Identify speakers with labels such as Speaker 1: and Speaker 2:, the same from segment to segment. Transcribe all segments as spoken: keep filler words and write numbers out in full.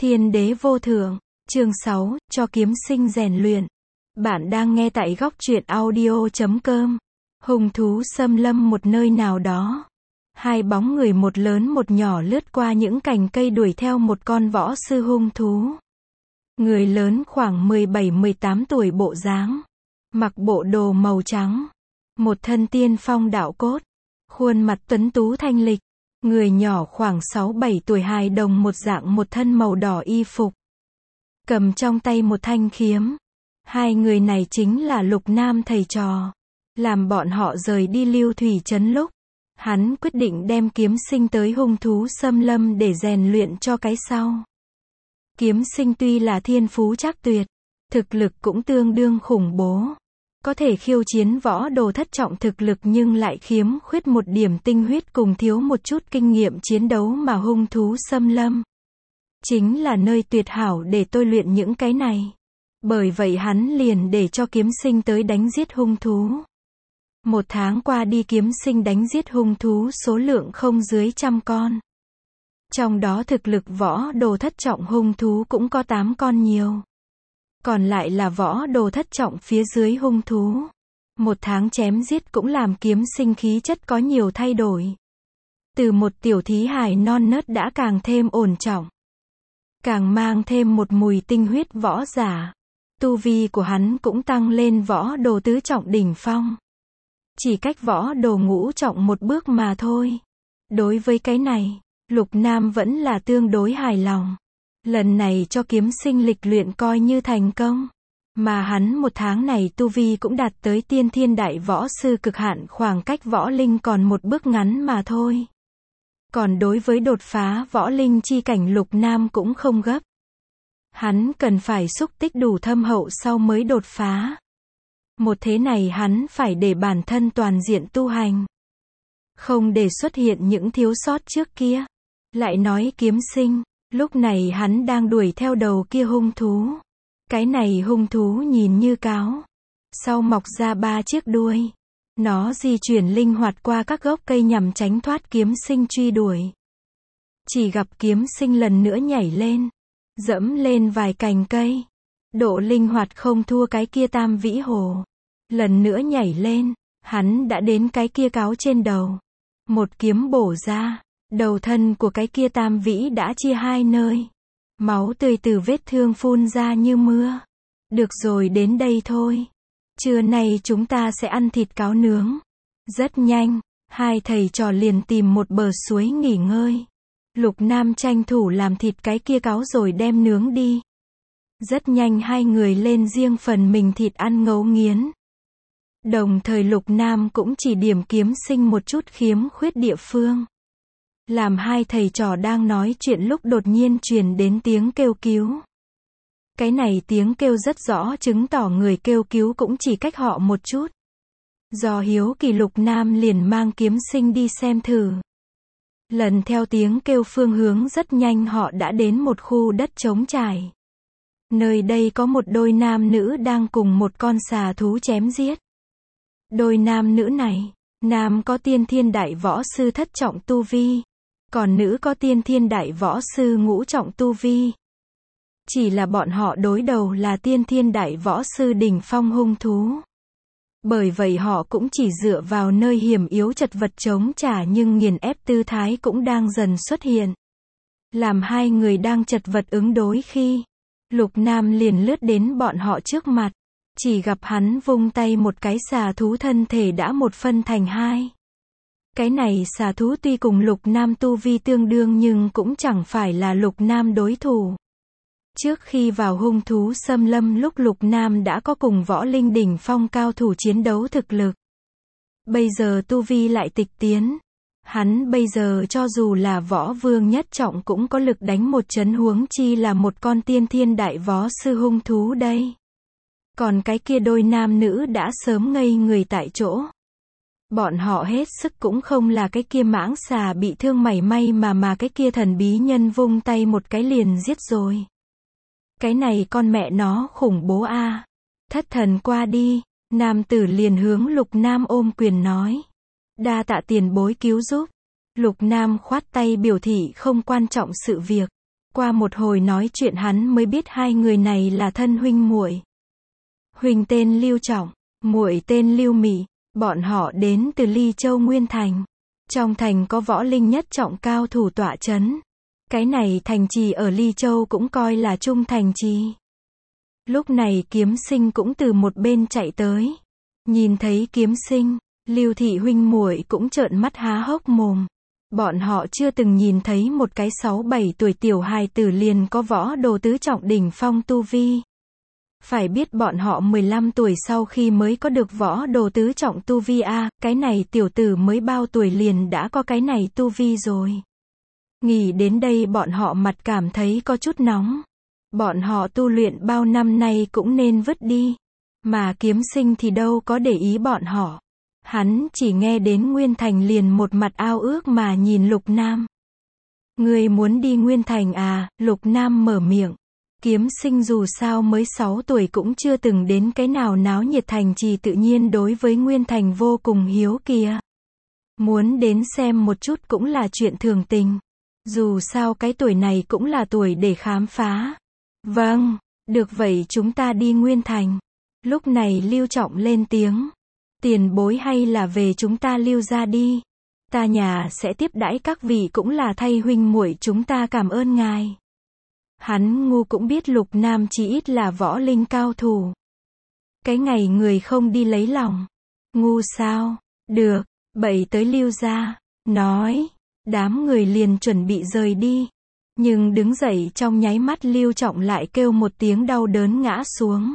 Speaker 1: Thiên đế vô thượng, chương sáu, cho kiếm sinh rèn luyện. Bạn đang nghe tại góc truyện audio chấm com. Hung thú xâm lâm một nơi nào đó. Hai bóng người một lớn một nhỏ lướt qua những cành cây đuổi theo một con võ sư hung thú. Người lớn khoảng mười bảy mười tám tuổi bộ dáng, mặc bộ đồ màu trắng, một thân tiên phong đạo cốt, khuôn mặt tuấn tú thanh lịch. Người nhỏ khoảng sáu bảy tuổi hài đồng một dạng một thân màu đỏ y phục, cầm trong tay một thanh kiếm. Hai người này chính là Lục Nam thầy trò. Làm bọn họ rời đi Lưu Thủy Trấn lúc, hắn quyết định đem kiếm sinh tới hung thú xâm lâm để rèn luyện cho cái sau. Kiếm sinh tuy là thiên phú trác tuyệt, thực lực cũng tương đương khủng bố, có thể khiêu chiến võ đồ thất trọng thực lực nhưng lại khiếm khuyết một điểm tinh huyết cùng thiếu một chút kinh nghiệm chiến đấu mà hung thú xâm lâm chính là nơi tuyệt hảo để tôi luyện những cái này. Bởi vậy hắn liền để cho kiếm sinh tới đánh giết hung thú. Một tháng qua đi kiếm sinh đánh giết hung thú số lượng không dưới trăm con. Trong đó thực lực võ đồ thất trọng hung thú cũng có tám con nhiều. Còn lại là võ đồ thất trọng phía dưới hung thú. Một tháng chém giết cũng làm kiếm sinh khí chất có nhiều thay đổi. Từ một tiểu thí hài non nớt đã càng thêm ổn trọng. Càng mang thêm một mùi tinh huyết võ giả. Tu vi của hắn cũng tăng lên võ đồ tứ trọng đỉnh phong. Chỉ cách võ đồ ngũ trọng một bước mà thôi. Đối với cái này, Lục Nam vẫn là tương đối hài lòng. Lần này cho kiếm sinh lịch luyện coi như thành công. Mà hắn một tháng này tu vi cũng đạt tới tiên thiên đại võ sư cực hạn, khoảng cách võ linh còn một bước ngắn mà thôi. Còn đối với đột phá võ linh chi cảnh Lục Nam cũng không gấp. Hắn cần phải xúc tích đủ thâm hậu sau mới đột phá. Một thế này hắn phải để bản thân toàn diện tu hành. Không để xuất hiện những thiếu sót trước kia. Lại nói kiếm sinh, lúc này hắn đang đuổi theo đầu kia hung thú. Cái này hung thú nhìn như cáo. Sau mọc ra ba chiếc đuôi. Nó di chuyển linh hoạt qua các gốc cây nhằm tránh thoát kiếm sinh truy đuổi. Chỉ gặp kiếm sinh lần nữa nhảy lên. Dẫm lên vài cành cây. Độ linh hoạt không thua cái kia tam vĩ hồ. Lần nữa nhảy lên. Hắn đã đến cái kia cáo trên đầu. Một kiếm bổ ra. Đầu thân của cái kia tam vĩ đã chia hai nơi. Máu tươi từ vết thương phun ra như mưa. Được rồi, đến đây thôi. Trưa nay chúng ta sẽ ăn thịt cáo nướng. Rất nhanh, hai thầy trò liền tìm một bờ suối nghỉ ngơi. Lục Nam tranh thủ làm thịt cái kia cáo rồi đem nướng đi. Rất nhanh hai người lên riêng phần mình thịt ăn ngấu nghiến. Đồng thời Lục Nam cũng chỉ điểm kiếm sinh một chút khiếm khuyết địa phương. Làm hai thầy trò đang nói chuyện lúc đột nhiên truyền đến tiếng kêu cứu. Cái này tiếng kêu rất rõ chứng tỏ người kêu cứu cũng chỉ cách họ một chút. Do hiếu kỳ Lục Nam liền mang kiếm sinh đi xem thử. Lần theo tiếng kêu phương hướng rất nhanh họ đã đến một khu đất trống trải. Nơi đây có một đôi nam nữ đang cùng một con xà thú chém giết. Đôi nam nữ này, nam có tiên thiên đại võ sư thất trọng tu vi. Còn nữ có tiên thiên đại võ sư ngũ trọng tu vi. Chỉ là bọn họ đối đầu là tiên thiên đại võ sư đỉnh phong hung thú. Bởi vậy họ cũng chỉ dựa vào nơi hiểm yếu chật vật chống trả, nhưng nghiền ép tư thái cũng đang dần xuất hiện. Làm hai người đang chật vật ứng đối khi Lục Nam liền lướt đến bọn họ trước mặt. Chỉ gặp hắn vung tay một cái, xà thú thân thể đã một phân thành hai. Cái này xà thú tuy cùng Lục Nam tu vi tương đương nhưng cũng chẳng phải là Lục Nam đối thủ. Trước khi vào hung thú xâm lâm lúc Lục Nam đã có cùng võ linh đỉnh phong cao thủ chiến đấu thực lực. Bây giờ tu vi lại tịch tiến. Hắn bây giờ cho dù là võ vương nhất trọng cũng có lực đánh một chấn, huống chi là một con tiên thiên đại võ sư hung thú đây. Còn cái kia đôi nam nữ đã sớm ngây người tại chỗ. Bọn họ hết sức cũng không là cái kia mãng xà bị thương mảy may mà mà cái kia thần bí nhân vung tay một cái liền giết rồi. Cái này con mẹ nó khủng bố a. À. Thất thần qua đi, nam tử liền hướng Lục Nam ôm quyền nói. Đa tạ tiền bối cứu giúp. Lục Nam khoát tay biểu thị không quan trọng sự việc. Qua một hồi nói chuyện hắn mới biết hai người này là thân huynh muội. Huynh tên Lưu Trọng, muội tên Lưu Mị, bọn họ đến từ Ly Châu Nguyên Thành. Trong thành có võ linh nhất trọng cao thủ tọa chấn. Cái này thành trì ở Ly Châu cũng coi là trung thành trì. Lúc này Kiếm Sinh cũng từ một bên chạy tới. Nhìn thấy Kiếm Sinh, Lưu thị huynh muội cũng trợn mắt há hốc mồm. Bọn họ chưa từng nhìn thấy một cái sáu bảy tuổi tiểu hài tử liền có võ đồ tứ trọng đỉnh phong tu vi. Phải biết bọn họ mười lăm tuổi sau khi mới có được võ đồ tứ trọng tu vi a, cái này tiểu tử mới bao tuổi liền đã có cái này tu vi rồi. Nghĩ đến đây bọn họ mặt cảm thấy có chút nóng. Bọn họ tu luyện bao năm nay cũng nên vứt đi. Mà Kiếm Sinh thì đâu có để ý bọn họ. Hắn chỉ nghe đến Nguyên Thành liền một mặt ao ước mà nhìn Lục Nam. Ngươi muốn đi Nguyên Thành à? Lục Nam mở miệng. Kiếm Sinh dù sao mới sáu tuổi cũng chưa từng đến cái nào náo nhiệt thành trì, tự nhiên đối với Nguyên Thành vô cùng hiếu kỳ. Muốn đến xem một chút cũng là chuyện thường tình. Dù sao cái tuổi này cũng là tuổi để khám phá. Vâng, được vậy chúng ta đi Nguyên Thành. Lúc này Lưu Trọng lên tiếng. Tiền bối hay là về chúng ta Lưu ra đi. Ta nhà sẽ tiếp đãi các vị, cũng là thay huynh muội chúng ta cảm ơn ngài. Hắn ngu cũng biết Lục Nam chỉ ít là võ linh cao thủ. Cái ngày người không đi lấy lòng. Ngu sao? Được, bậy tới Lưu ra. Nói. Đám người liền chuẩn bị rời đi. Nhưng đứng dậy trong nháy mắt Lưu Trọng lại kêu một tiếng đau đớn ngã xuống.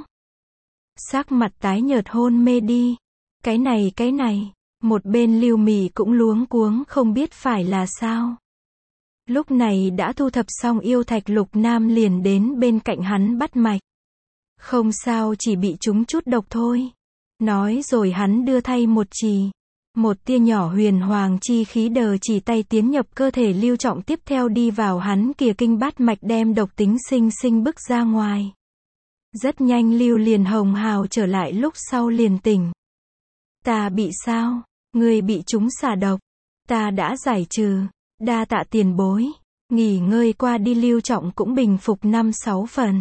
Speaker 1: Sắc mặt tái nhợt hôn mê đi. Cái này cái này. Một bên Lưu Mị cũng luống cuống không biết phải là sao. Lúc này đã thu thập xong yêu thạch, Lục Nam liền đến bên cạnh hắn bắt mạch. Không sao, chỉ bị trúng chút độc thôi. Nói rồi hắn đưa thay một chì. Một tia nhỏ huyền hoàng chi khí đờ chỉ tay tiến nhập cơ thể Lưu Trọng, tiếp theo đi vào hắn kìa kinh bát mạch đem độc tính sinh sinh bức ra ngoài. Rất nhanh Lưu liền hồng hào trở lại, lúc sau liền tỉnh. Ta bị sao? Người bị trúng xà độc. Ta đã giải trừ. Đa tạ tiền bối. Nghỉ ngơi qua đi, Lưu Trọng cũng bình phục năm sáu phần.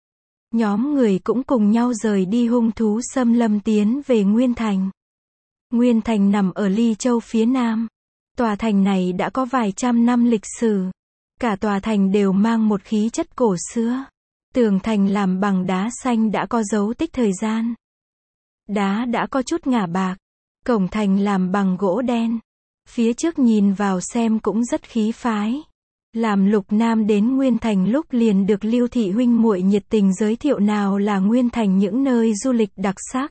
Speaker 1: Nhóm người cũng cùng nhau rời đi hung thú xâm lâm tiến về Nguyên Thành. Nguyên Thành nằm ở Ly Châu phía nam. Tòa thành này đã có vài trăm năm lịch sử. Cả tòa thành đều mang một khí chất cổ xưa. Tường thành làm bằng đá xanh đã có dấu tích thời gian. Đá đã có chút ngả bạc. Cổng thành làm bằng gỗ đen. Phía trước nhìn vào xem cũng rất khí phái. Làm Lục Nam đến Nguyên Thành lúc liền được Lưu thị huynh muội nhiệt tình giới thiệu nào là Nguyên Thành những nơi du lịch đặc sắc.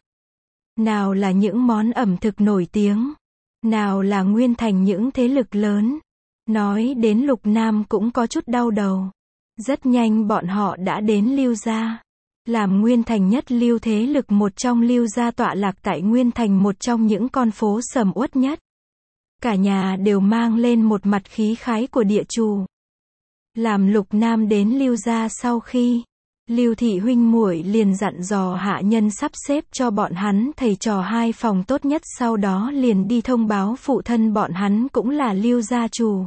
Speaker 1: Nào là những món ẩm thực nổi tiếng. Nào là Nguyên Thành những thế lực lớn. Nói đến Lục Nam cũng có chút đau đầu. Rất nhanh bọn họ đã đến Lưu gia. Làm Nguyên Thành nhất lưu thế lực một trong, Lưu gia tọa lạc tại Nguyên Thành, một trong những con phố sầm uất nhất. Cả nhà đều mang lên một mặt khí khái của địa chủ. Làm Lục Nam đến Lưu gia sau khi, Lưu thị huynh muội liền dặn dò hạ nhân sắp xếp cho bọn hắn thầy trò hai phòng tốt nhất, sau đó liền đi thông báo phụ thân bọn hắn cũng là Lưu gia chủ.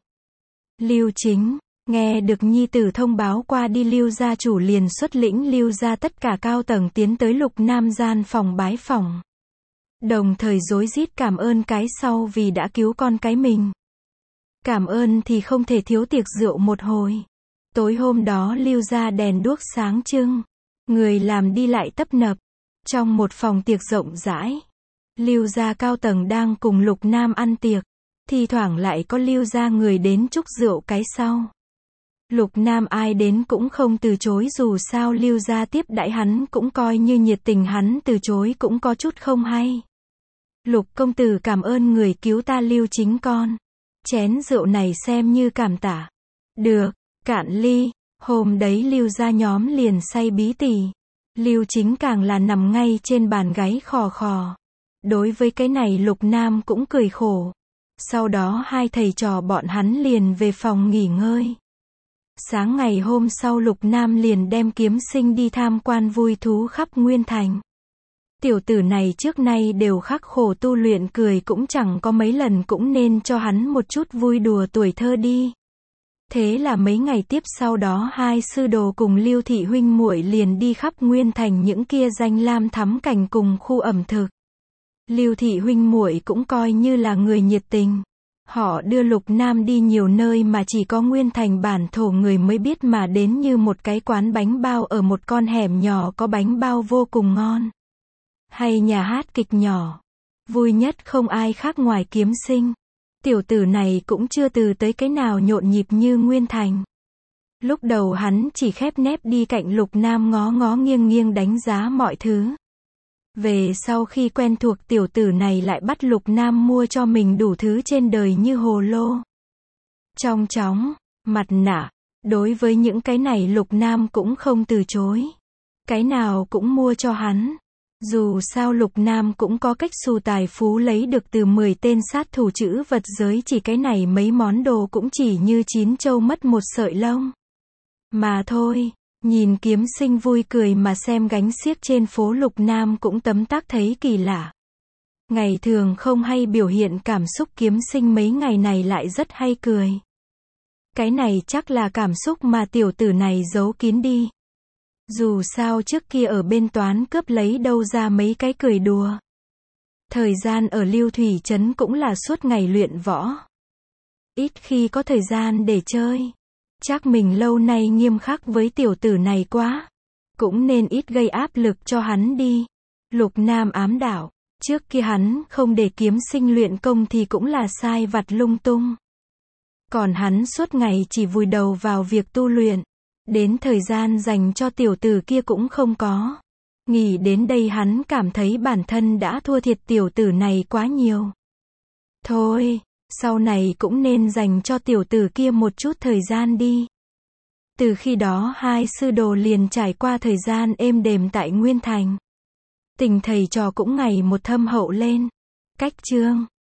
Speaker 1: Lưu Chính, nghe được nhi tử thông báo qua đi, Lưu gia chủ liền xuất lĩnh Lưu gia tất cả cao tầng tiến tới Lục Nam gian phòng bái phỏng. Đồng thời rối rít cảm ơn cái sau vì đã cứu con cái mình. Cảm ơn thì không thể thiếu tiệc rượu một hồi. Tối hôm đó Lưu gia đèn đuốc sáng trưng. Người làm đi lại tấp nập. Trong một phòng tiệc rộng rãi, Lưu gia cao tầng đang cùng Lục Nam ăn tiệc. Thi thoảng lại có Lưu gia người đến chúc rượu cái sau. Lục Nam ai đến cũng không từ chối, dù sao Lưu gia tiếp đãi hắn cũng coi như nhiệt tình, hắn từ chối cũng có chút không hay. Lục công tử cảm ơn người cứu ta Lưu Chính con. Chén rượu này xem như cảm tạ. Được, cạn ly. Hôm đấy Lưu gia nhóm liền say bí tỉ. Lưu Chính càng là nằm ngay trên bàn gáy khò khò. Đối với cái này Lục Nam cũng cười khổ. Sau đó hai thầy trò bọn hắn liền về phòng nghỉ ngơi. Sáng ngày hôm sau Lục Nam liền đem Kiếm Sinh đi tham quan vui thú khắp Nguyên Thành. Tiểu tử này trước nay đều khắc khổ tu luyện, cười cũng chẳng có mấy lần, cũng nên cho hắn một chút vui đùa tuổi thơ đi. Thế là mấy ngày tiếp sau đó hai sư đồ cùng Lưu thị huynh muội liền đi khắp Nguyên Thành những kia danh lam thắng cảnh cùng khu ẩm thực. Lưu thị huynh muội cũng coi như là người nhiệt tình. Họ đưa Lục Nam đi nhiều nơi mà chỉ có Nguyên Thành bản thổ người mới biết, mà đến như một cái quán bánh bao ở một con hẻm nhỏ có bánh bao vô cùng ngon. Hay nhà hát kịch nhỏ. Vui nhất không ai khác ngoài Kiếm Sinh. Tiểu tử này cũng chưa từ tới cái nào nhộn nhịp như Nguyên Thành. Lúc đầu hắn chỉ khép nép đi cạnh Lục Nam ngó ngó nghiêng nghiêng đánh giá mọi thứ. Về sau khi quen thuộc tiểu tử này lại bắt Lục Nam mua cho mình đủ thứ trên đời như hồ lô, trong chóng, mặt nạ. Đối với những cái này Lục Nam cũng không từ chối. Cái nào cũng mua cho hắn. Dù sao Lục Nam cũng có cách xù tài phú lấy được từ mười tên sát thủ chữ vật giới, chỉ cái này mấy món đồ cũng chỉ như chín trâu mất một sợi lông mà thôi. Nhìn Kiếm Sinh vui cười mà xem gánh xiếc trên phố, Lục Nam cũng tấm tắc thấy kỳ lạ. Ngày thường không hay biểu hiện cảm xúc, Kiếm Sinh mấy ngày này lại rất hay cười. Cái này chắc là cảm xúc mà tiểu tử này giấu kín đi. Dù sao trước kia ở bên toán cướp lấy đâu ra mấy cái cười đùa. Thời gian ở Lưu Thủy Trấn cũng là suốt ngày luyện võ. Ít khi có thời gian để chơi. Chắc mình lâu nay nghiêm khắc với tiểu tử này quá. Cũng nên ít gây áp lực cho hắn đi. Lục Nam ám đạo. Trước kia hắn không để Kiếm Sinh luyện công thì cũng là sai vặt lung tung. Còn hắn suốt ngày chỉ vùi đầu vào việc tu luyện. Đến thời gian dành cho tiểu tử kia cũng không có. Nghĩ đến đây hắn cảm thấy bản thân đã thua thiệt tiểu tử này quá nhiều. Thôi, sau này cũng nên dành cho tiểu tử kia một chút thời gian đi. Từ khi đó hai sư đồ liền trải qua thời gian êm đềm tại Nguyên Thành. Tình thầy trò cũng ngày một thâm hậu lên. Cách chương